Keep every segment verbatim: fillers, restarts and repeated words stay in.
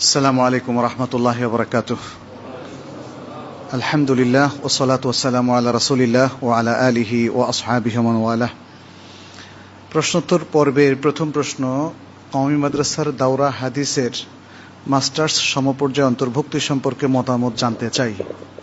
আসসালামু আলাইকুম ওয়া রাহমাতুল্লাহি ওয়া বারাকাতুহু। আলহামদুলিল্লাহ ওয়া সলাতু ওয়া সালামু আলা রাসূলিল্লাহ ওয়া আলা আলিহি ওয়া আসহাবিহি ওয়া মান ওয়ালাহ। প্রশ্নোত্তর পর্বের প্রথম প্রশ্ন, কওমি মাদ্রাসার দাওরা হাদিসের মাস্টার্স সমপর্যায়ে অন্তর্ভুক্তি সম্পর্কে মতামত জানতে চাই।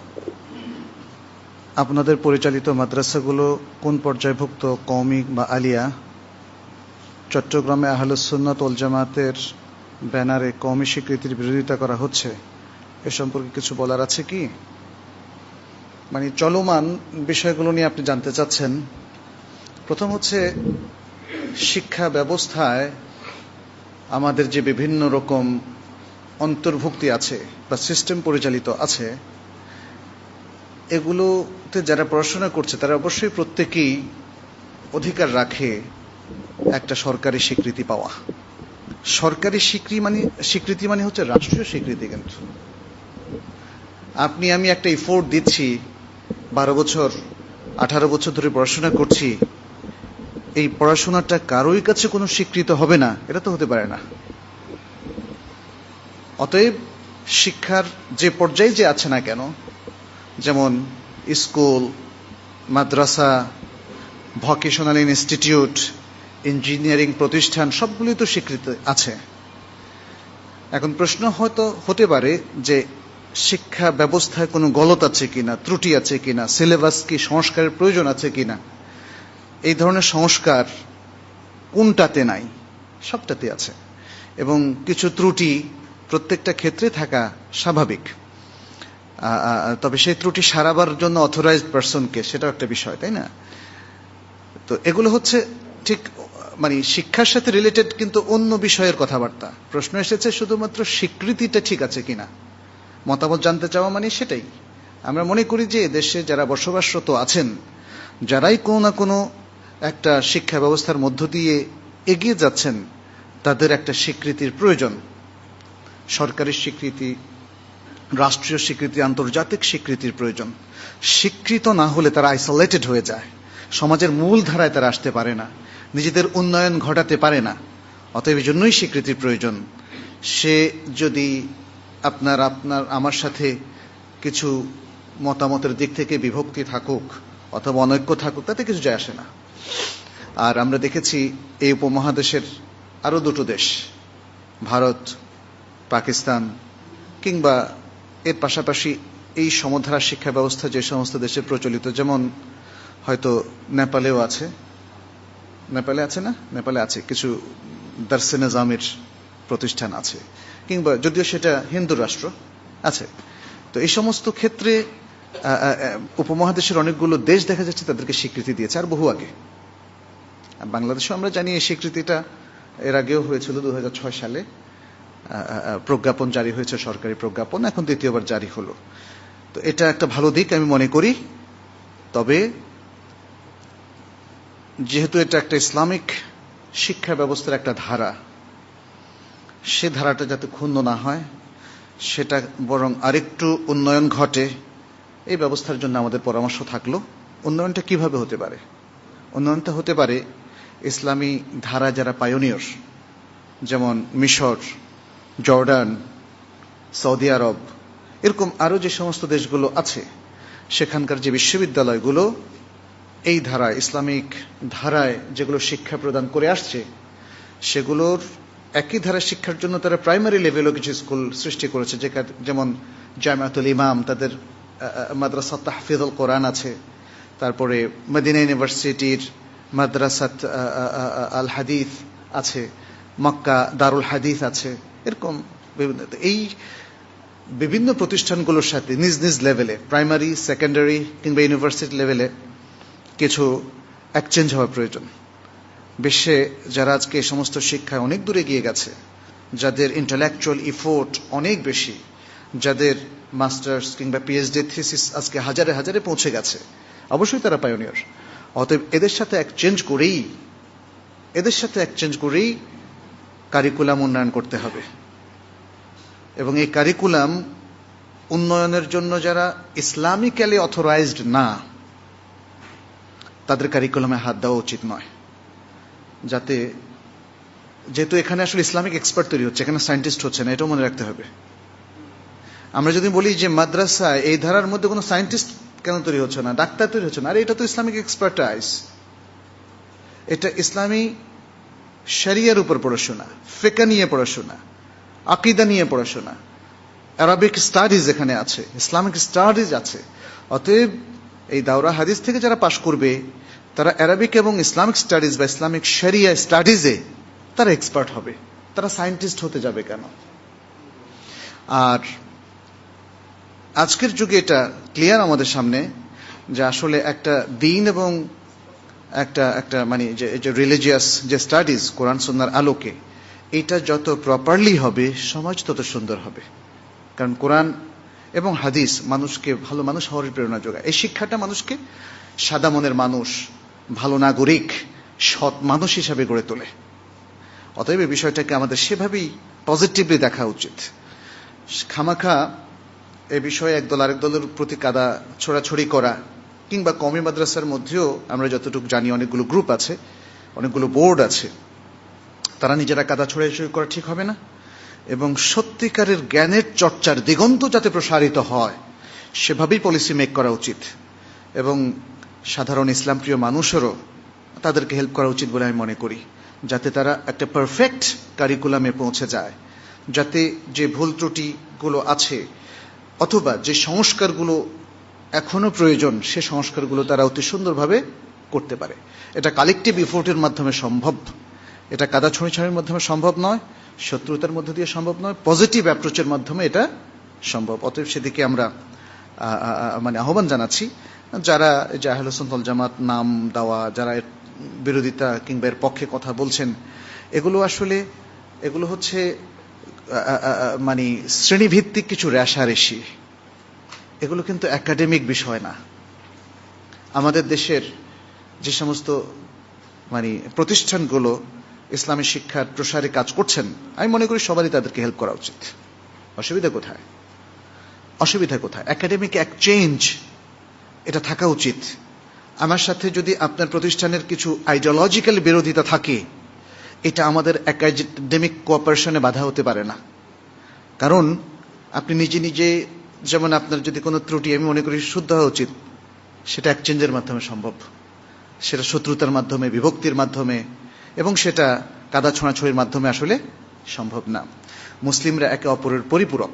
আপনাদের পরিচালিত মাদ্রাসাগুলো কোন পর্যায়ভুক্ত, কওমি বা আলিয়া? চট্টগ্রামে আহলুস সুন্নাত ওয়াল জামাতের ব্যানারে কওমি স্বীকৃতির বিরোধিতা করা হচ্ছে, এ সম্পর্কে কিছু বলার আছে কি? মানে চলমান বিষয়গুলো নিয়ে আপনি জানতে চাচ্ছেন। প্রথম হচ্ছে, শিক্ষা ব্যবস্থায় আমাদের যে বিভিন্ন রকম অন্তর্ভুক্তি আছে বা সিস্টেম পরিচালিত আছে, এগুলোতে যারা পড়াশোনা করছে তারা অবশ্যই প্রত্যেকেই অধিকার রাখে একটা সরকারি স্বীকৃতি পাওয়া। সরকারি স্বীকৃতি মানে স্বীকৃতি মানে হচ্ছে রাষ্ট্রীয় স্বীকৃতি। কিন্তু আপনি আমি একটা এফোর্ট দিচ্ছি, বারো বছর আঠারো বছর ধরে পড়াশোনা করছি, এই পড়াশোনাটা কারোই কাছে কোনো স্বীকৃত হবে না, এটা তো হতে পারে না। অতএব শিক্ষার যে পর্যায়ে যে আছে না কেন, যেমন স্কুল, মাদ্রাসা, ভোকেশনাল ইনস্টিটিউট, ইঞ্জিনিয়ারিং প্রতিষ্ঠান, সবগুলোই তো স্বীকৃত আছে। এখন প্রশ্ন হয়তো হতে পারে যে শিক্ষা ব্যবস্থায় কোনো গলত আছে কিনা, ত্রুটি আছে কিনা, সিলেবাস কি সংস্কারের প্রয়োজন আছে কিনা। এই ধরনের সংস্কার কোনটাতে নাই? সবটাতে আছে, এবং কিছু ত্রুটি প্রত্যেকটা ক্ষেত্রে থাকা স্বাভাবিক। তবে সেই ত্রুটি সারাবার জন্য অথরাইজড পারসনকে, সেটাও একটা বিষয়, তাই না? তো এগুলো হচ্ছে ঠিক মানে শিক্ষার সাথে রিলেটেড, কিন্তু অন্য বিষয়ের কথাবার্তা। প্রশ্ন এসেছে শুধুমাত্র স্বীকৃতিটা ঠিক আছে কিনা, মতামত জানতে চাওয়া মানে সেটাই। আমরা মনে করি যে দেশে যারা বসবাসরত আছেন, যারাই কোনো না কোনো একটা শিক্ষা ব্যবস্থার মধ্য দিয়ে এগিয়ে যাচ্ছেন, তাদের একটা স্বীকৃতির প্রয়োজন। সরকারি স্বীকৃতি, রাষ্ট্রীয় স্বীকৃতি, আন্তর্জাতিক স্বীকৃতির প্রয়োজন। স্বীকৃত না হলে তারা আইসোলেটেড হয়ে যায়, সমাজের মূল ধারায় তারা আসতে পারে না, নিজেদের উন্নয়ন ঘটাতে পারে না। অতএব এই জন্যই স্বীকৃতির প্রয়োজন। সে যদি আপনার আপনার আমার সাথে কিছু মতামতের দিক থেকে বিভক্তি থাকুক অথবা অনৈক্য থাকুক, তাতে কিছু যায় আসে না। আর আমরা দেখেছি এই উপমহাদেশের আরো দুটো দেশ, ভারত, পাকিস্তান, কিংবা এর পাশাপাশি এই সমধারা শিক্ষা ব্যবস্থা যে সমস্ত দেশে প্রচলিত, যেমন হয়তো নেপালেও আছে, নেপালে আছে না নেপালে আছে কিছু দারসে নিজামের প্রতিষ্ঠান আছে, কিংবা যদিও সেটা হিন্দু রাষ্ট্র আছে। তো এই সমস্ত ক্ষেত্রে উপমহাদেশের অনেকগুলো দেশ দেখা যাচ্ছে তাদেরকে স্বীকৃতি দিয়েছে, আর বহু আগে। বাংলাদেশেও আমরা জানি এই স্বীকৃতিটা এর আগেও হয়েছিল, দু হাজার ছয় সালে প্রজ্ঞাপন জারি হয়েছে, সরকারি প্রজ্ঞাপন, এখন দ্বিতীয়বার জারি হলো। তো এটা একটা ভালো দিক আমি মনে করি। তবে যেহেতু এটা একটা ইসলামিক শিক্ষা ব্যবস্থার একটা ধারা, সে ধারাটা যাতে ক্ষুণ্ণ না হয়, সেটা বরং আরেকটু উন্নয়ন ঘটে, এই ব্যবস্থার জন্য আমাদের পরামর্শ থাকলো। উন্নয়নটা কিভাবে হতে পারে? উন্নয়নটা হতে পারে ইসলামী ধারা যারা পায়োনিয়র, যেমন মিশর, জর্ডান, সৌদি আরব, এরকম আরো যে সমস্ত দেশগুলো আছে, সেখানকার যে বিশ্ববিদ্যালয়গুলো এই ধারায়, ইসলামিক ধারায় যেগুলো শিক্ষা প্রদান করে আসছে, সেগুলোর একই ধারা শিক্ষার জন্য তারা প্রাইমারি লেভেলও কিছু স্কুল সৃষ্টি করেছে, যেমন জামিয়াতুল ইমাম, তাদের মাদ্রাসা তাহফিজুল কোরআন আছে, তারপরে মদিনা ইউনিভার্সিটির মাদ্রাসাত আল হাদিস আছে, মক্কা দারুল হাদিস আছে, এরকম বিভিন্ন। এই বিভিন্ন প্রতিষ্ঠানগুলোর সাথে নিজ নিজ লেভেলে, প্রাইমারি, সেকেন্ডারি কিংবা ইউনিভার্সিটি লেভেলে কিছু এক্সচেঞ্জ হওয়া প্রয়োজন। বিশ্বে যারা আজকে এই সমস্ত শিক্ষায় অনেক দূরে গিয়ে গেছে, যাদের ইন্টেলেকচুয়াল ইফোর্ট অনেক বেশি, যাদের মাস্টার্স কিংবা পিএইচডি থিসিস আজকে হাজারে হাজারে পৌঁছে গেছে, অবশ্যই তারা পায়োনিয়র। অতএব এদের সাথে এক্সচেঞ্জ করেই এদের সাথে এক্সচেঞ্জ করেই কারিকুলাম উন্নয়ন করতে হবে। এবং এই কারিকুলাম উন্নয়নের জন্য যারা ইসলামিক্যালি অথরাইজড না, তাদের কারিকুলামে হাত দেওয়া উচিত নয়, যাতে যেহেতু এখানে আসলে ইসলামিক এক্সপার্ট তৈরি হচ্ছে, এখানে সায়েন্টিস্ট হচ্ছে না, এটাও মনে রাখতে হবে। আমরা যদি বলি যে মাদ্রাসায় এই ধারার মধ্যে কোনো সায়েন্টিস্ট কেন তৈরি হচ্ছে না, ডাক্তার তৈরি হচ্ছে না, আরে এটা তো ইসলামিক এক্সপার্টাইজ, এটা ইসলামী শরিয়ার উপর পড়াশোনা, ফিকহ নিয়ে পড়াশোনা, আকীদা নিয়ে পড়াশোনা, আরবিক স্টাডিজ এখানে আছে, ইসলামিক স্টাডিজ আছে। অতএব এই দাওরা হাদিস থেকে যারা পাশ করবে তারা আরবিক এবং ইসলামিক স্টাডিজ বা ইসলামিক শরিয়া স্টাডিজে তারা এক্সপার্ট হবে, তারা সায়েন্টিস্ট হতে যাবে কেন? আর আজকের যুগে এটা ক্লিয়ার আমাদের সামনে যে আসলে একটা দ্বীন এবং একটা একটা মানে যে রিলিজিয়াস যে স্টাডিজ কোরআন সুন্নাহর আলোকে, এটা যত প্রপারলি হবে সমাজ তত সুন্দর হবে। কারণ কোরআন এবং হাদিস মানুষকে ভালো মানুষ হওয়ার প্রেরণা যোগায়। এই শিক্ষাটা মানুষকে সাদা মনের মানুষ, ভালো নাগরিক, সৎ মানুষ হিসাবে গড়ে তোলে। অতএব এই বিষয়টাকে আমাদের সেভাবেই পজিটিভলি দেখা উচিত। খামাখা এ বিষয়ে একদল আরেক দলের প্রতি কাদা ছোড়াছড়ি করা, কিংবা কওমি মাদ্রাসার মধ্যেও আমরা যতটুকু জানি অনেকগুলো গ্রুপ আছে, অনেকগুলো বোর্ড আছে, তারা নিজেরা কাদা ছড়াছড়ি করা ঠিক হবে না। এবং সত্যিকারের জ্ঞানের চর্চার দিগন্ত যাতে প্রসারিত হয় সেভাবেই পলিসি মেক করা উচিত। এবং সাধারণ ইসলাম প্রিয় মানুষেরও তাদেরকে হেল্প করা উচিত বলে আমি মনে করি, যাতে তারা একটা পারফেক্ট কারিকুলামে পৌঁছে যায়, যাতে যে ভুল ত্রুটিগুলো আছে অথবা যে সংস্কারগুলো এখনো প্রয়োজন সে সংস্কারগুলো তারা অতি সুন্দরভাবে করতে পারে। এটা কালেকটিভ এফোর্টের মাধ্যমে সম্ভব, এটা কাদা ছড়িছড়ির মাধ্যমে সম্ভব নয়, শত্রুতার মধ্য দিয়ে সম্ভব নয়, পজিটিভ অ্যাপ্রোচের মাধ্যমে এটা সম্ভব। অতএব সেদিকে আমরা মানে আহ্বান জানাচ্ছি। যারা যে আহলে সুন্নাত ওয়াল জামাত নাম দেওয়া, যারা এর বিরোধিতা কিংবা এর পক্ষে কথা বলছেন, এগুলো আসলে এগুলো হচ্ছে মানে শ্রেণীভিত্তিক কিছু রেষারেষি, এগুলো কিন্তু একাডেমিক বিষয় না। আমাদের দেশের যে সমস্ত মানে প্রতিষ্ঠানগুলো ইসলামী শিক্ষার প্রসারে কাজ করছেন, আমি মনে করি সবারই তাদেরকে হেল্প করা উচিত। অসুবিধা কোথায়? অসুবিধা কোথায়? একাডেমিক এক্সচেঞ্জ এটা থাকা উচিত। আমার সাথে যদি আপনার প্রতিষ্ঠানের কিছু আইডিওলজিক্যাল বিরোধিতা থাকে, এটা আমাদের একাডেমিক কোঅপারেশনে বাধা হতে পারে না। কারণ আপনি নিজে নিজে, যেমন আপনার যদি কোনো ত্রুটি আমি মনে করি শুদ্ধ হওয়া উচিত, সেটা এক্সচেঞ্জের মাধ্যমে সম্ভব, সেটা শত্রুতার মাধ্যমে, বিভক্তির মাধ্যমে এবং সেটা কাদা ছোঁড়াছড়ির মাধ্যমে আসলে সম্ভব না। মুসলিমরা একে অপরের পরিপূরক।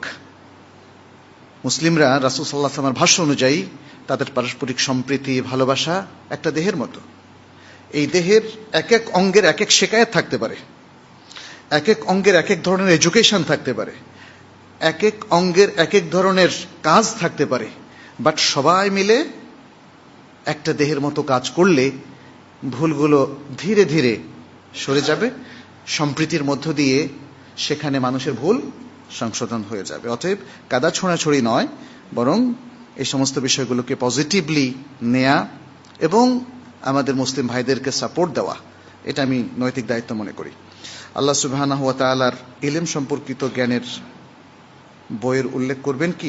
মুসলিমরা রাসূল সাল্লাল্লাহু আলাইহি ওয়াসাল্লামের ভাষ্য অনুযায়ী তাদের পারস্পরিক সম্প্রীতি, ভালোবাসা একটা দেহের মতো। এই দেহের এক এক অঙ্গের এক এক শেখায়ত থাকতে পারে, এক এক অঙ্গের এক এক ধরনের এডুকেশন থাকতে পারে, এক এক অঙ্গের এক এক ধরনের কাজ থাকতে পারে, বাট সবাই মিলে একটা দেহের মতো কাজ করলে ভুলগুলো ধীরে ধীরে সরে যাবে, সম্প্রীতির মধ্য দিয়ে সেখানে মানুষের ভুল সংশোধন হয়ে যাবে। অতএব কাদা ছোঁড়াছড়ি নয়, বরং এই সমস্ত বিষয়গুলোকে পজিটিভলি নেয়া এবং আমাদের মুসলিম ভাইদেরকে সাপোর্ট দেওয়া, এটা আমি নৈতিক দায়িত্ব মনে করি। আল্লাহ সুবহানাহু ওয়া তাআলার ইলম সম্পর্কিত জ্ঞানের বইয়ের উল্লেখ করবেন কি?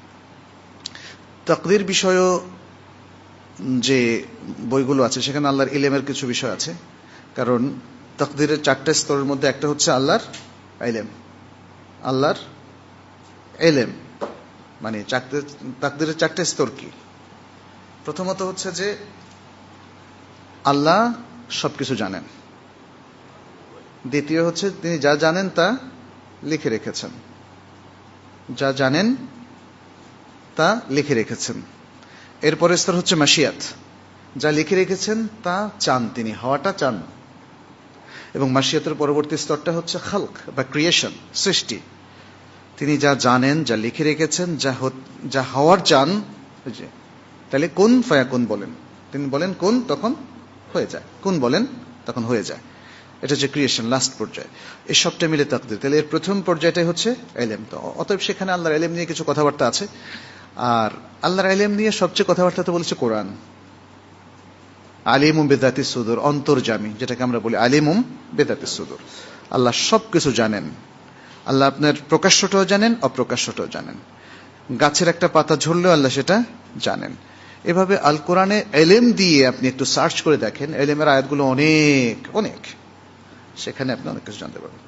তাকদীর বিষয়ও যে বইগুলো আছে সেখানে আল্লাহর ইলমের কিছু বিষয় আছে। কারণ তাকদীরের চারটা স্তরের মধ্যে একটা হচ্ছে আল্লাহর ইলম। আল্লাহর ইলম মানে তাকদীরের চারটা স্তর কি? প্রথমত হচ্ছে যে আল্লাহ সবকিছু জানেন। দ্বিতীয় হচ্ছে তিনি যা জানেন তা লিখে রেখেছেন, যা জানেন তা লিখে রেখেছেন। এরপরের স্তর হচ্ছে মাশিয়াত, যা লিখে রেখেছেন তা চান তিনি, হওয়াটা চান। এবং মাশিয়াতের পরবর্তী স্তরটা হচ্ছে খালক বা ক্রিয়েশন, সৃষ্টি। তিনি যা জানেন, যা লিখে রেখেছেন, যা যা হওয়ার চান, তাহলে কোন ফায়াকুন বলেন, তিনি বলেন কোন, তখন হয়ে যায়, কোন বলেন তখন হয়ে যায়। এটা হচ্ছে ক্রিয়েশন, লাস্ট পর্যায়ে। এই সবটা মিলে তাকদীর। তাহলে এর প্রথম পর্যায়টাই হচ্ছে ইলম। তো অতএব সেখানে আল্লাহর ইলম নিয়ে কিছু কথাবার্তা আছে। আর আল্লাহর ইলম নিয়ে সবচেয়ে কথাবার্তা তো বলেছে কোরআন। আলিমুম বিযাতিস সুদূর, অন্তর্যামী, যেটাকে আমরা বলি আলিমুম বিযাতিস সুদূর। আল্লাহ সবকিছু জানেন। আল্লাহ আপনার প্রকাশ্যটাও জানেন, অপ্রকাশ্যটাও জানেন। গাছের একটা পাতা ঝরলেও আল্লাহ সেটা জানেন। এভাবে আল কোরআনে ইলম দিয়ে আপনি একটু সার্চ করে দেখেন, ইলমের আয়াতগুলো অনেক অনেক। সেখানে আপনি অনেক কিছু জানতে পারবেন।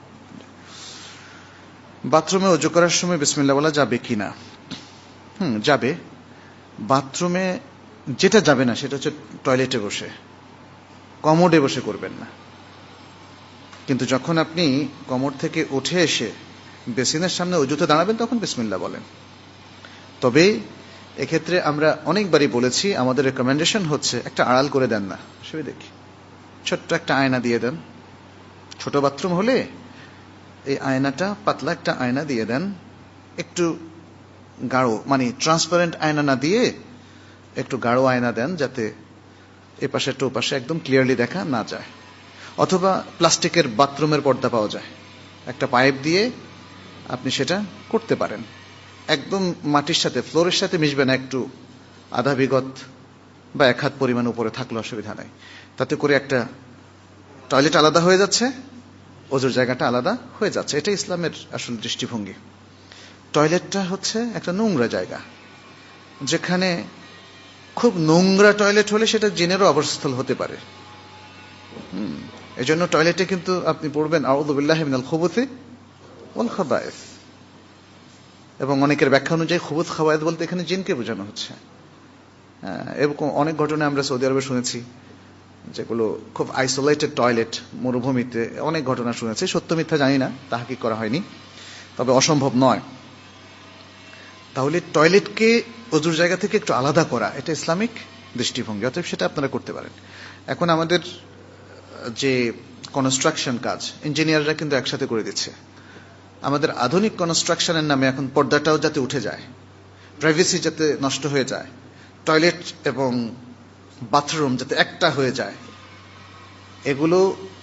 বাথরুমে ওযু করার সময় বিসমিল্লাহ বলা যাবে কিনা? হুম, যাবে। বাথরুমে যেটা যাবে না সেটা হচ্ছে টয়লেটে বসে, কমোডে বসে করবেন না। কিন্তু যখন আপনি কমোড থেকে উঠে এসে বেসিনের সামনে ওযুতে দাঁড়াবেন তখন বিসমিল্লাহ বলেন। তবে এক্ষেত্রে আমরা অনেকবারই বলেছি, আমাদের রেকমেন্ডেশন হচ্ছে একটা আড়াল করে দেন না, সে দেখি ছোট্ট একটা আয়না দিয়ে দেন। ছোট বাথরুম হলে এই আয়নাটা, পাতলা একটা আয়না দিয়ে দেন, একটু গাঢ় মানে ট্রান্সপারেন্ট আয়না না দিয়ে একটু গাঢ় আয়না দেন, যাতে এপাশে একটা ওপাশে একদম ক্লিয়ারলি দেখা না যায়। অথবা প্লাস্টিকের বাথরুমের পর্দা পাওয়া যায়, একটা পাইপ দিয়ে আপনি সেটা করতে পারেন। একদম মাটির সাথে, ফ্লোরের সাথে মিশবে না, একটু আধা বিগত বা এক হাত পরিমাণ উপরে থাকলে অসুবিধা নাই। তাতে করে একটা টয়লেট আলাদা হয়ে যাচ্ছে, ওযুর জায়গাটা আলাদা হয়ে যাচ্ছে। এটা ইসলামের আসল দৃষ্টিভঙ্গি। টয়লেটটা হচ্ছে একটা নোংরা জায়গা, যেখানে খুব নোংরা টয়লেট হলে সেটা জিনেরও আবাসস্থল হতে পারে। হুম, এই জন্য টয়লেটে কিন্তু আপনি পড়বেন আউযু বিল্লাহি মিনাল খুবুথি ওয়াল খাবায়েথ। এবং অনেকের ব্যাখ্যা অনুযায়ী খুবুথ খাবায়েথ বলতে এখানে জিনকে বোঝানো হচ্ছে। হ্যাঁ, এরকম অনেক ঘটনা আমরা সৌদি আরবে শুনেছি, যেগুলো খুব আইসোলেটেড টয়লেট, মরুভূমিতে অনেক ঘটনা শুনেছি। সত্য মিথ্যা জানি না, তাহকিক করা হয়নি, তবে অসম্ভব নয়। তাহলে টয়লেটকে ওযুর জায়গা থেকে একটু আলাদা করা, এটা ইসলামিক দৃষ্টিভঙ্গি, অতএব সেটা আপনারা করতে পারেন। এখন আমাদের যে কনস্ট্রাকশন কাজ, ইঞ্জিনিয়াররা কিন্তু একসাথে করে দিচ্ছে। আমাদের আধুনিক কনস্ট্রাকশনের নামে এখন পর্দাটাও যাতে উঠে যায়, প্রাইভেসি যাতে নষ্ট হয়ে যায়, টয়লেট এবং বাথরুম যাতে একটা হয়ে যায়, এগুলো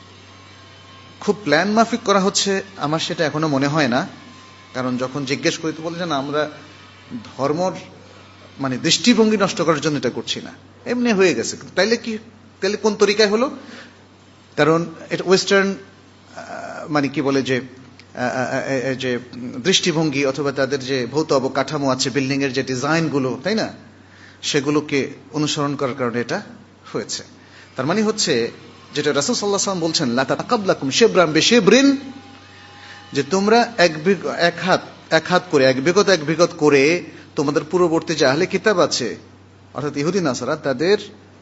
খুব প্ল্যান মাফিক করা হচ্ছে আমার সেটা এখনো মনে হয় না। কারণ যখন জিজ্ঞেস করি তো বলে যে না, আমরা ধর্মর মানে দৃষ্টিভঙ্গি নষ্ট করার জন্য এটা করছি না, এমনি হয়ে গেছে। তাইলে কি, তাহলে কোন তরিকায় হলো? কারণ এটা ওয়েস্টার্ন মানে কি বলে যে যে দৃষ্টিভঙ্গি অথবা তাদের যে ভৌত অবকাঠামো আছে, বিল্ডিং এর যে ডিজাইন গুলো, তাই না, সেগুলোকে অনুসরণ করার কারণে এটা হয়েছে। তার মানে হচ্ছে যেটা রাসূল সাল্লাল্লাহু আলাইহি ওয়াসাল্লাম বলছেন, লা তাতাকাবলাকুম শিবরান বিশিবরিন, যে তোমরা এক এক হাত এক হাত করে, এক বিগত এক বিগত করে তোমাদের পূর্ববর্তী যে আহলে কিতাব আছে অর্থাৎ ইহুদি নাসারা, তাদের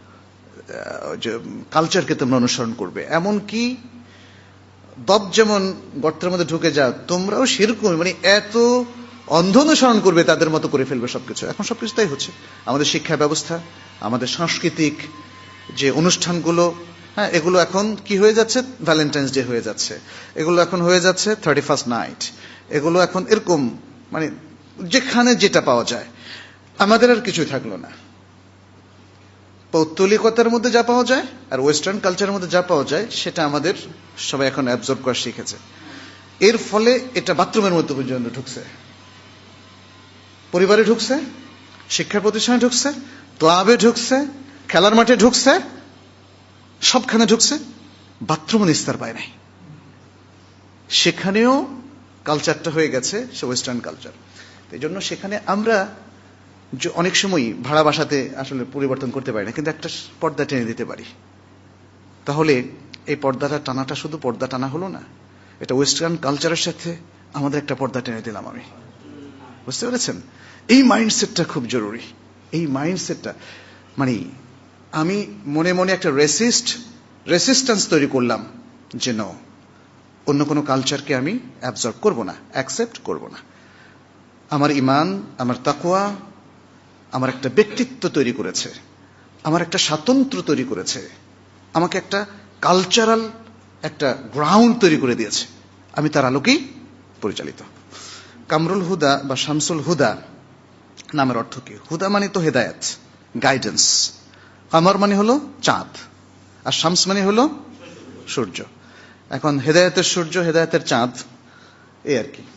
কালচারকে তোমরা অনুসরণ করবে। এমন কি দব যেমন গর্তের মধ্যে ঢুকে যাও, তোমরাও সেরকম মানে এত অন্ধ অনুসরণ করবে, তাদের মতো করে ফেলবে সবকিছু। এখন সবকিছু তাই হচ্ছে। আমাদের শিক্ষা ব্যবস্থা, আমাদের সাংস্কৃতিক যে অনুষ্ঠানগুলো, হ্যাঁ, এগুলো এখন কি হয়ে যাচ্ছে, ভ্যালেন্টাইন্স ডে হয়ে যাচ্ছে, এগুলো এখন হয়ে যাচ্ছে থার্টি ফার্স্ট নাইট, এগুলো এখন এরকম মানে যেখানে যেটা পাওয়া যায়। আমাদের আর কিছুই থাকলো না। পৌত্তলিকতার মধ্যে যা পাওয়া যায় আর ওয়েস্টার্ন কালচারের মধ্যে যা পাওয়া যায় সেটা আমাদের সবাই এখন অ্যাবজর্ব করা শিখেছে। এর ফলে এটা বাথরুমের মধ্যে পর্যন্ত ঢুকছে, পরিবারে ঢুকছে, শিক্ষা প্রতিষ্ঠানে ঢুকছে, ক্লাবে ঢুকছে, খেলার মাঠে ঢুকছে, সবখানে ঢুকছে, বাথরুমও নিস্তার পায় নাই। সেখানেও কালচারটা হয়ে গেছে সে ওয়েস্টার্ন কালচার। এই জন্য সেখানে আমরা অনেক সময় ভাড়া বাসাতে আসলে পরিবর্তন করতে পারি না, কিন্তু একটা পর্দা টেনে দিতে পারি। তাহলে এই পর্দাটা টানাটা শুধু পর্দা টানা হলো না, এটা ওয়েস্টার্ন কালচারের সাথে আমাদের একটা পর্দা টেনে দিলাম আমি। বুঝতে পেরেছেন? এই মাইন্ডসেটটা খুব জরুরি। এই মাইন্ডসেটটা মানে আমি মনে মনে একটা রেসিস্ট রেসিস্ট্যান্স তৈরি করলাম, যে ন অন্য কোনো কালচারকে আমি অ্যাবজর্ব করব না, অ্যাকসেপ্ট করব না। আমার ঈমান, আমার তাকওয়া আমার একটা ব্যক্তিত্ব তৈরি করেছে, আমার একটা স্বাতন্ত্র্য তৈরি করেছে, আমাকে একটা কালচারাল একটা গ্রাউন্ড তৈরি করে দিয়েছে। আমি তার আলোকেই পরিচালিত। কামরুল হুদা বা শামসুল হুদা নামের অর্থ কি? হুদা মানে তো হেদায়েত, গাইডেন্স। কামর মানে হলো চাঁদ, আর শামস মানে হলো সূর্য। এখন হেদায়েতের সূর্য, হেদায়েতের চাঁদ, এই আর কি।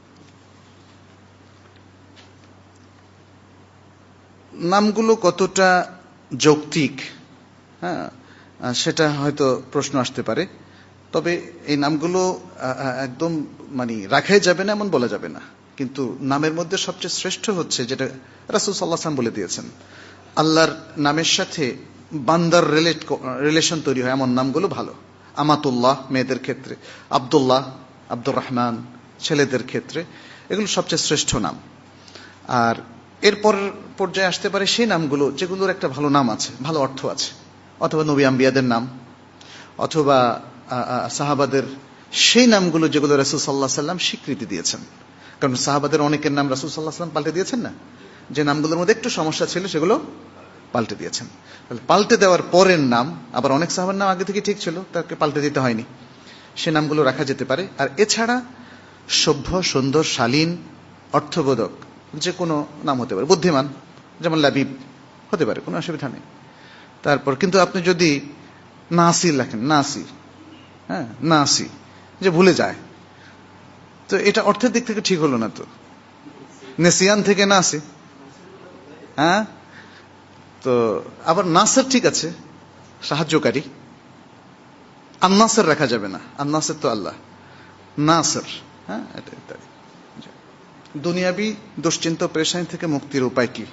নামগুলো কতটা যৌক্তিক, হ্যাঁ, সেটা হয়তো প্রশ্ন আসতে পারে। তবে এই নামগুলো একদম মানে রাখাই যাবে না এমন বলা যাবে না, কিন্তু নামের মধ্যে সবচেয়ে শ্রেষ্ঠ হচ্ছে যেটা রাসূল সাল্লাল্লাহু আলাইহি ওয়াসাল্লাম বলে দিয়েছেন, আল্লাহর নামের সাথে বান্দার রিলেট রিলেশন তৈরি হয় এমন নামগুলো ভালো। আমাতুল্লাহ মেয়েদের ক্ষেত্রে, আব্দুল্লাহ, আব্দুর রহমান ছেলেদের ক্ষেত্রে, এগুলো সবচেয়ে শ্রেষ্ঠ নাম। আর এরপর পর্যায়ে আসতে পারে সেই নামগুলো যেগুলোর একটা ভালো নাম আছে, ভালো অর্থ আছে, অথবা নবী আম্বিয়াদের নাম, অথবা সাহাবাদের সেই নামগুলো যেগুলো রাসূল সাল্লাল্লাহু আলাইহি সাল্লাম স্বীকৃতি দিয়েছেন। কারণ সাহাবাদের অনেকের নাম রাসূল সাল্লাল্লাহু আলাইহি সাল্লাম পাল্টে দিয়েছেন না, যে নামগুলোর মধ্যে একটু সমস্যা ছিল সেগুলো পাল্টে দিয়েছেন। পাল্টে দেওয়ার পরের নাম আবার অনেক সাহাবার নাম আগে থেকে ঠিক ছিল, তাকে পাল্টে দিতে হয়নি, সে নামগুলো রাখা যেতে পারে। আর এছাড়া সভ্য, সুন্দর, শালীন, অর্থবোধক যে কোনো নাম হতে পারে, বুদ্ধিমান যেমন লাবিব হতে পারে, কোনো অসুবিধা নেই। তারপর কিন্তু আপনি যদি নাসি লেখেন, নাসি, হ্যাঁ নাসি, যে ভুলে যায়, তো এটা অর্থের দিক থেকে ঠিক হলো না। তো নেসিয়ান থেকে নাসি, হ্যাঁ। তো আবার নাসের ঠিক আছে, সাহায্যকারী। আন্নাসের রাখা যাবে না, আন্নাসের তো আল্লাহ, নাসের, হ্যাঁ। এটা ইত্যাদি। দুনিয়াবি দুশ্চিন্তা পেরেশানি থেকে মুক্তির উপায় কি?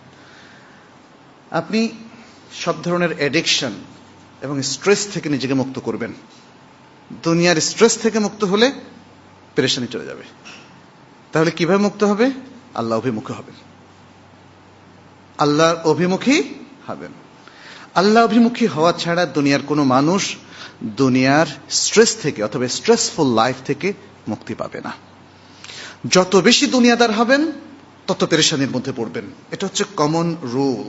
আপনি সব ধরনের অ্যাডিকশন এবং স্ট্রেস থেকে নিজেকে মুক্ত করবেন। দুনিয়ার স্ট্রেস থেকে মুক্ত হলে পেরেশানি চলে যাবে। তাহলে কিভাবে মুক্ত হবে? আল্লাহ অভিমুখী হবেন, আল্লাহর অভিমুখী হবেন। আল্লাহ অভিমুখী হওয়া ছাড়া দুনিয়ার কোনো মানুষ দুনিয়ার স্ট্রেস থেকে অথবা স্ট্রেসফুল লাইফ থেকে মুক্তি পাবে না। যত বেশি দুনিয়াদার হবেন তত পেরেশানির মধ্যে পড়বেন। এটা হচ্ছে কমন রুল।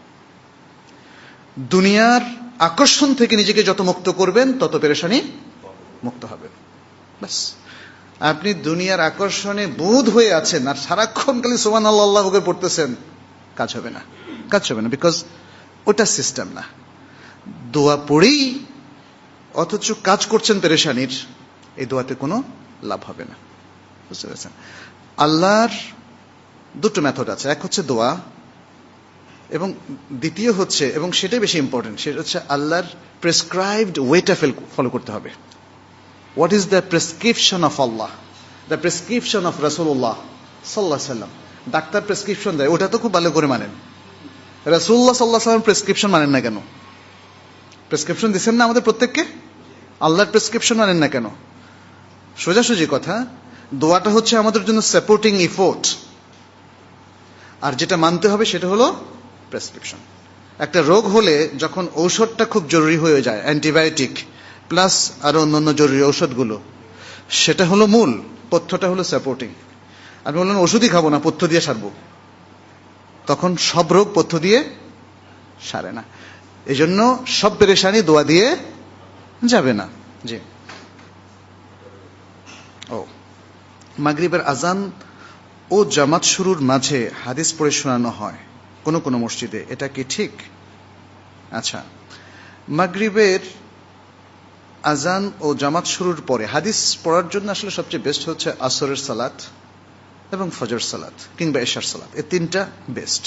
দুনিয়ার আকর্ষণ থেকে নিজেকে যত মুক্ত করবেন তত পেরেশানি মুক্ত হবেন। ব্যাস। আপনি দুনিয়ার আকর্ষণে বুঁদ হয়ে আছেন আর সারাক্ষণ খালি সুবহানাল্লাহ আল্লাহু আকবার পড়তেছেন, কাজ হবে না, কাজ হবে না, বিকজ ওটা সিস্টেম না। দোয়া পড়েই অথচ কাজ করছেন পেরেশানির, এই দোয়াতে কোনো লাভ হবে না। বুঝতে পেরেছেন? আল্লাহর দুটো মেথড আছে, এক হচ্ছে দোয়া এবং দ্বিতীয় হচ্ছে, এবং সেটাই বেশি ইম্পর্টেন্ট, সেটা হচ্ছে আল্লাহর প্রেসক্রাইবড ওয়েটা ফলো করতে হবে। What is the prescription of Allah, the prescription of রাসূলুল্লাহ সাল্লাল্লাহু আলাইহি সাল্লাম। ডাক্তার প্রেসক্রিপশন দেয়, ওটা তো খুব ভালো করে মানেন। রাসূলুল্লাহ সাল্লাল্লাহু আলাইহি সাল্লাম প্রেসক্রিপশন মানেন না কেন? প্রেসক্রিপশন দিচ্ছেন না আমাদের প্রত্যেককে, আল্লাহর প্রেসক্রিপশন মানেন না কেন? সোজাসুজি কথা, দোয়াটা হচ্ছে আমাদের জন্য সাপোর্টিং এফোর্ট, আর যেটা মানতে হবে সেটা হলো প্রেসক্রিপশন। একটা রোগ হলে যখন ঔষধটা খুব জরুরি হয়ে যায়, অ্যান্টিবায়োটিক প্লাস আরো অন্যান্য জরুরি ঔষধগুলো, সেটা হলো মূল, পথ্যটা হলো সাপোর্টিং। আমি বললাম ওষুধই খাবো না, পথ্য দিয়ে সারবো, তখন সব রোগ পথ্য দিয়ে সারে না। এই জন্য সব পেরেশানি দোয়া দিয়ে যাবে না। জি। ও মাগরিবের আজান ও জামাত শুরুর মাঝে হাদিস পড়ে শোনানো হয় কোন কোন মসজিদে, এটা কি ঠিক? আচ্ছা, মাগরিবের আজান ও জামাত শুরুর পরে হাদিস পড়ার জন্য আসলে সবচেয়ে বেস্ট হচ্ছে আসরের সালাত এবং ফজর সালাত কিংবা এশার সালাত, এই তিনটা বেস্ট।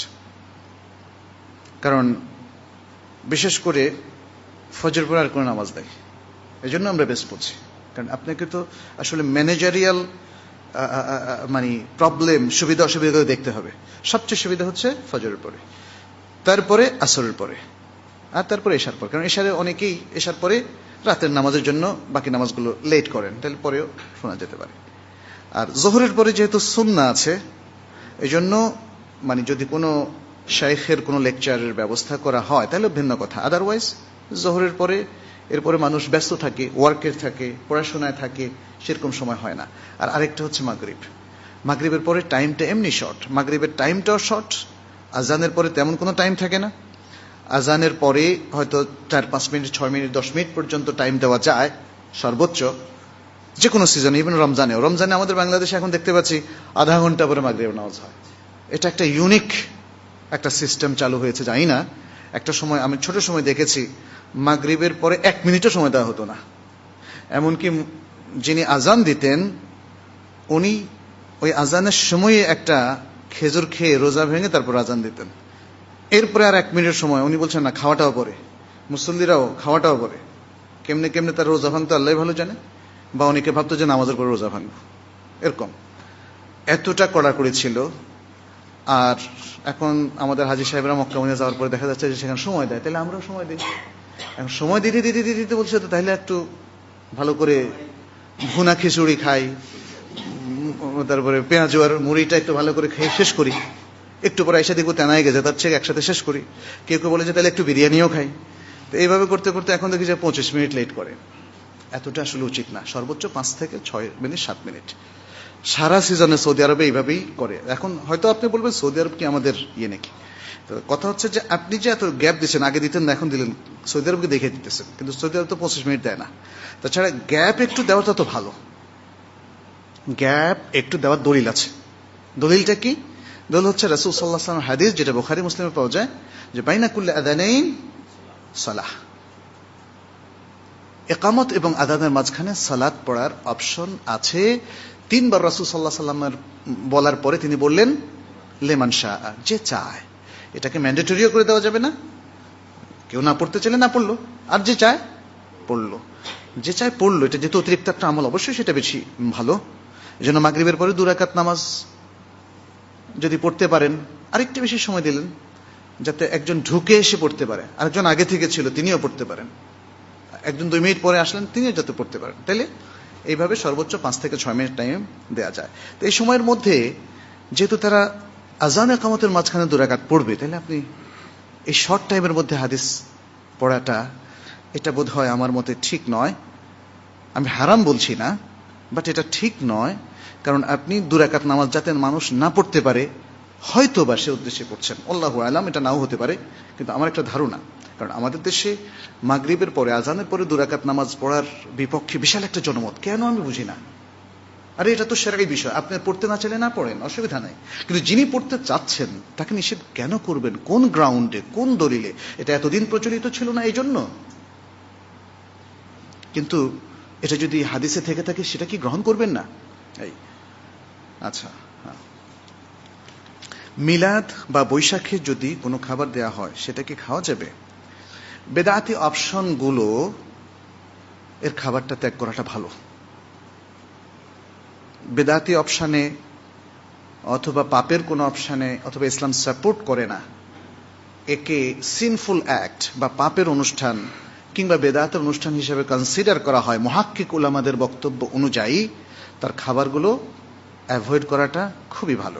কারণ বিশেষ করে ফজর পরে আর কোনো নামাজ নেই, এই জন্য আমরা বেস্ট পড়ছি। কারণ আপনাকে তো আসলে ম্যানেজারিয়াল মানে প্রবলেম, সুবিধা অসুবিধা দেখতে হবে। সবচেয়ে সুবিধা হচ্ছে ফজরের পরে, তারপরে আসরের পরে, আর তারপরে এশার পরে। কারণ এশারে অনেকেই এশার পরে রাতের নামাজের জন্য বাকি নামাজগুলো লেট করেন, তাহলে পরেও শোনা যেতে পারে। আর জোহরের পরে যেহেতু সুন্নাহ আছে, এই জন্য মানে যদি কোনো শাইখের কোনো লেকচারের ব্যবস্থা করা হয় তাহলে ভিন্ন কথা। আদারওয়াইজ জোহরের পরে, এরপরে মানুষ ব্যস্ত থাকে, ওয়ার্কের থাকে, পড়াশোনায় থাকে, সেরকম সময় হয় না। আর আরেকটা হচ্ছে মাগরিব, মাগরিবের পরে টাইমটা এমনি শর্ট, মাগরিবের টাইমটাও শর্ট, আজানের পরে তেমন কোনো টাইম থাকে না। আজানের পরে হয়তো চার পাঁচ মিনিট, ছয় মিনিট, দশ মিনিট পর্যন্ত টাইম দেওয়া যায় সর্বোচ্চ, যে কোনো সিজনে, ইভেন রমজানেও। রমজানে আমাদের বাংলাদেশে এখন দেখতে পাচ্ছি আধা ঘন্টা পরে মাগরিবের নামাজ হয়। এটা একটা ইউনিক একটা সিস্টেম চালু হয়েছে, জানি না। একটা সময় আমি ছোট সময় দেখেছি মাগরিবের পরে এক মিনিটও সময় দেওয়া হতো না। এমনকি যিনি আজান দিতেন উনি ওই আজানের সময়ে একটা খেজুর খেয়ে রোজা ভেঙে তারপর আজান দিতেন। এরপরে আর এক মিনিটের সময় উনি বলছেন না, খাওয়াটাও পরে, মুসল্লিরাও খাওয়াটাও পরে। কেমনে কেমনে তার রোজা ভাঙতো আল্লাহ ভালো জানে, বা অনেকে ভাবতো যে নামাজের পরে রোজা ভাঙবো, এরকম এতটা কড়াকড়ি ছিল। আর এখন আমাদের হাজী সাহেবরা মক্কা মদিনা যাওয়ার পরে দেখা যাচ্ছে যে সেখানে সময় দেয়, তাহলে আমরাও সময় দিই। এখন সময় দিতে দিতে দিতে দিতে বলছে তো তাহলে একটু ভালো করে ভুনা খিচুড়ি খাই, তারপরে পেঁয়াজ আর মুড়িটা একটু ভালো করে খেয়ে শেষ করি, একটু পরে এসে দেখবো তেনাই গেছে, তার চেয়ে একসাথে শেষ করি। কেউ কেউ বলে যে তাহলে একটু বিরিয়ানিও খাই। তো এইভাবে করতে করতে এখন দেখি যে পঁচিশ মিনিট লেট করে। এতটা আসলে উচিত না, সর্বোচ্চ পাঁচ থেকে ছয় মিনিট সাত মিনিট। সারা সিজনে সৌদি আরবে এইভাবেই করে। এখন হয়তো আপনি বলবেন সৌদি আরব কি আমাদের ইয়ে নাকি? তো কথা হচ্ছে যে আপনি যে এত গ্যাপ দিচ্ছেন, আগে দিতেন না এখন দিলেন, সৌদি আরবকে দেখে দিতেছেন, কিন্তু সৌদি আরব তো পঁচিশ মিনিট দেয় না। তাছাড়া গ্যাপ একটু দেওয়াটা তো ভালো, গ্যাপ একটু দেওয়ার দলিল আছে। দলিলটা কি? দলিল হচ্ছে রাসূল সাল্লাল্লাহু আলাইহি ওয়াসাল্লামের হাদিস, যেটা বুখারী মুসলিমে পাওয়া যায়, যে বাইনা কুল্লি আযানাইন সালাহ, ইকামত এবং আযানের মাঝখানে সালাত পড়ার অপশন আছে। তিনবার রাসূল সাল্লাল্লাহু আলাইহি ওয়াসাল্লামের বলার পরে তিনি বললেন লিমান শাআ, যে চায়। এটাকে ম্যান্ডেটরিও করে দেওয়া যাবে না, কেউ না পড়তে চাইলে না পড়লো, আর যে চায় পড়লো। যে চায় পড়লো, এটা যেহেতু অতিরিক্ত একটা আমল, অবশ্যই সেটা বেশি ভালো। এই জন্য মাগরিবের পরে দুই রাকাত নামাজ যদি পড়তে পারেন, আরেকটু বেশি সময় দিলেন যাতে একজন ঢুকে এসে পড়তে পারে, আরেকজন আগে থেকে ছিল তিনিও পড়তে পারেন, একজন দুই মিনিট পরে আসলেন তিনিও যাতে পড়তে পারেন, তাইলে এইভাবে সর্বোচ্চ পাঁচ থেকে ছয় মিনিট টাইম দেওয়া যায়। তো এই সময়ের মধ্যে যেহেতু তারা আযান ইকামতের মাঝখানে দুই রাকাত পড়বে, তাহলে আপনি এই শর্ট টাইমের মধ্যে হাদিস পড়াটা, এটা বোধ হয় আমার মতে ঠিক নয়। আমি হারাম বলছি না, বাট এটা ঠিক নয়। কারণ আপনি দুই রাকাত নামাজ যাতে মানুষ না পড়তে পারে, হয়তো বা সে উদ্দেশ্যে পড়ছেন, আল্লাহু আলাম, এটা নাও হতে পারে, কিন্তু আমার একটা ধারণা। কারণ আমাদের দেশে মাগরিবের পরে, আজানের পরে দুই রাকাত নামাজ পড়ার বিপক্ষে বিশাল একটা জনমত, কেন আমি বুঝি না। আরে এটা তো শরঈ বিষয়, আপনি পড়তে না চাইলে না পড়েন, অসুবিধা নাই, কিন্তু যিনি পড়তে চাচ্ছেন তাকে নিষেধ কেন করবেন? কোন গ্রাউন্ডে, কোন দলিলে? এটা এতদিন প্রচলিত ছিল না এই জন্য। কিন্তু এটা যদি হাদিসে থেকে থাকে, সেটা কি গ্রহণ করবেন না? এই আচ্ছা, মিলাদ বা বৈশাখে যদি কোনো খাবার দেয়া হয়, সেটা কি খাওয়া যাবে? বেদাতি অপশনগুলো, এর খাবারটা ত্যাগ করাটা ভালো। বেদাতি অপশানে অথবা পাপের কোন অপশানে অথবা ইসলাম সাপোর্ট করে না, একে সিনফুল অ্যাক্ট বা পাপের অনুষ্ঠান কিংবা বেদাতের অনুষ্ঠান হিসেবে কনসিডার করা হয় মুহাক্কিক উলামাদের বক্তব্য অনুযায়ী, তার খাবারগুলো অ্যাভয়েড করাটা খুবই ভালো।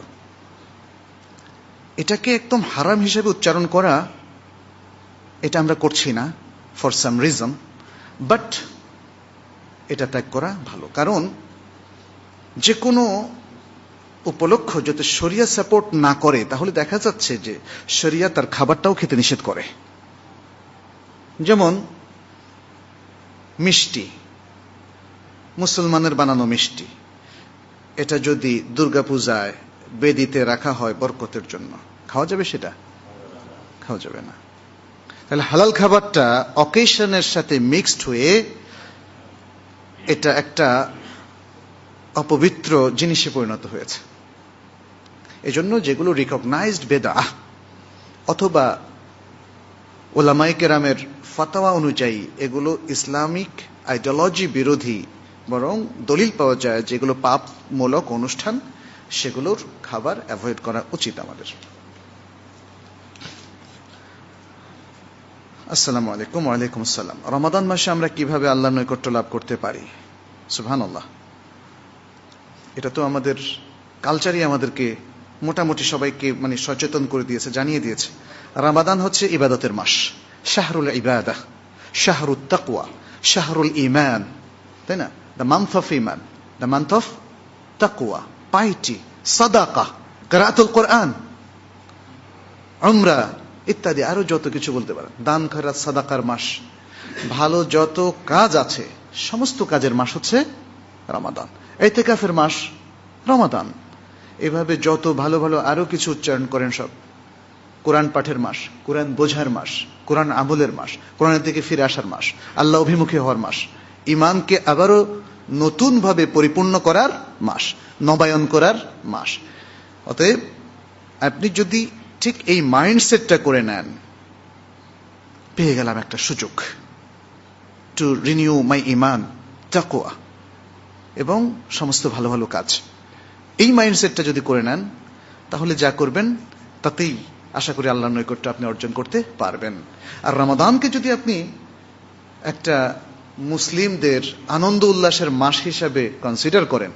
এটাকে একদম হারাম হিসেবে উচ্চারণ করা, এটা আমরা করছি না ফর সাম রিজন, বাট এটা ত্যাগ করা ভালো। কারণ যে কোনো উপলক্ষ যদি শরিয়া সাপোর্ট না করে, তাহলে দেখা যাচ্ছে যে শরিয়া তার খাবারটাও খেতে নিষেধ করে। যেমন মিষ্টি, মুসলমানের বানানো মিষ্টি, এটা যদি দুর্গাপূজায় বেদিতে রাখা হয় বরকতের জন্য, খাওয়া যাবে? সেটা খাওয়া যাবে না। তাহলে হালাল খাবারটা অকেশনের সাথে মিক্সড হয়ে এটা একটা অপবিত্র জিনিসে পরিণত হয়েছে। এজন্য যেগুলো রিকগনাইজড বেদাহ অথবা উলামায়ে কেরামের ফাতাওয়া অনুযায়ী এগুলো ইসলামিক আইডিওলজি বিরোধী, বরং দলিল পাওয়া যায় যেগুলো পাপমূলক অনুষ্ঠান, সেগুলোর খাবার অ্যাভয়েড করা উচিত আমাদের। আসসালামু আলাইকুম। ওয়ালাইকুম আসসালাম। রমাদান মাসে আমরা কিভাবে আল্লাহর নৈকট্য লাভ করতে পারি? সুবহানাল্লাহ, এটা তো আমাদের কালচারই আমাদেরকে মোটামুটি সবাইকে মানে সচেতন করে দিয়েছে, জানিয়ে দিয়েছে। রমাদান হচ্ছে ইবাদতের মাস, শাহরুল ইবাদাহ, শাহরুত তাকওয়া, শাহরুল ঈমান, তাই না? দ্য মান্থ অফ ঈমান, দ্য মান্থ অফ তাকওয়া, পাইটি, সাদাকা, কিরাআতুল কোরআন, উমরা ইত্যাদি, আরো যত কিছু বলতে পারেন, দান খয়রাত সাদাকার মাস, ভালো যত কাজ আছে সমস্ত কাজের মাস হচ্ছে রমাদান। ইতিকাফের মাস রমাদান। এভাবে যত ভালো ভালো আরো কিছু উচ্চারণ করেন সব। কোরআন পাঠের মাস, কোরআন বোঝার মাস, কোরআন আমলের মাস, কোরআনের দিকে ফিরে আসার মাস, আল্লাহ অভিমুখী হওয়ার মাস, ইমানকে আবারও নতুন ভাবে পরিপূর্ণ করার মাস, নবায়ন করার মাস। অতএব আপনি যদি ঠিক এই মাইন্ডসেটটা করে নেন, পেয়ে গেলাম একটা সুযোগ টু রিনিউ মাই ইমান, তাকওয়া এবং সমস্ত ভালো ভালো কাজ। এই মাইন্ডসেটটা যদি করে নেন, তাহলে যা করবেন তাতেই আশা করি আল্লাহর নৈকট্য আপনি অর্জন করতে পারবেন। আর রমাদানকে যদি আপনি একটা মুসলিমদের আনন্দ উল্লাসের মাস হিসাবে কনসিডার করেন,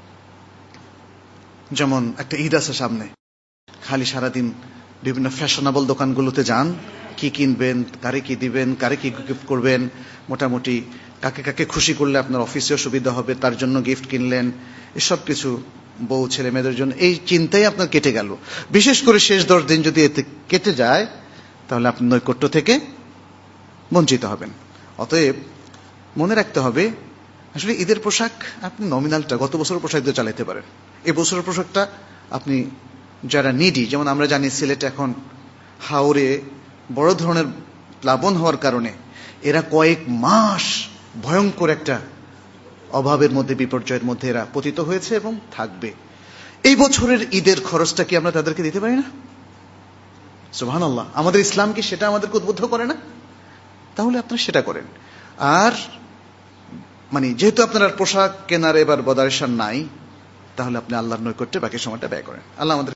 যেমন একটা ঈদ আছে সামনে, খালি সারাদিন বিভিন্ন ফ্যাশনেবল দোকানগুলোতে যান, কি কিনবেন, কারে কি দিবেন, কারে কি গিফট করবেন, মোটামুটি কাকে কাকে খুশি করলে আপনার অফিসেও সুবিধা হবে তার জন্য গিফট কিনলেন, এসব কিছু বউ ছেলে মেয়েদের জন্য, এই চিন্তাই আপনার কেটে গেল। বিশেষ করে শেষ দশ দিন যদি এতে কেটে যায় তাহলে আপনি নৈকট্য থেকে বঞ্চিত হবেন। অতএব মনে রাখতে হবে, আসলে ঈদের পোশাক আপনি নমিনালটা গত বছরের পোশাক দিয়ে চালাতে পারেন, এই বছরের পোশাকটা আপনি যারা নিডি, যেমন আমরা জানি সিলেটে এখন হাওরে বড় ধরনের প্লাবন হওয়ার কারণে এরা কয়েক মাস ভয়ঙ্কর একটা অভাবের মধ্যে, বিপর্যয়ের মধ্যে এরা পতিত হয়েছে এবং থাকবে। এই বছরের ঈদের খরচটা কি আমরা তাদেরকে দিতে পারি না? সুবহানাল্লাহ, আমাদের ইসলাম কি সেটা আমাদেরকে উদ্বুদ্ধ করে না? তাহলে আপনারা সেটা করেন। আর মানে যেহেতু আপনার পোশাক কেনার এবার বদারেশন নাই, তাহলে আপনি আল্লাহর নৈকট্যে বাকি সময়টা ব্যয় করেন। আল্লাহ আমাদের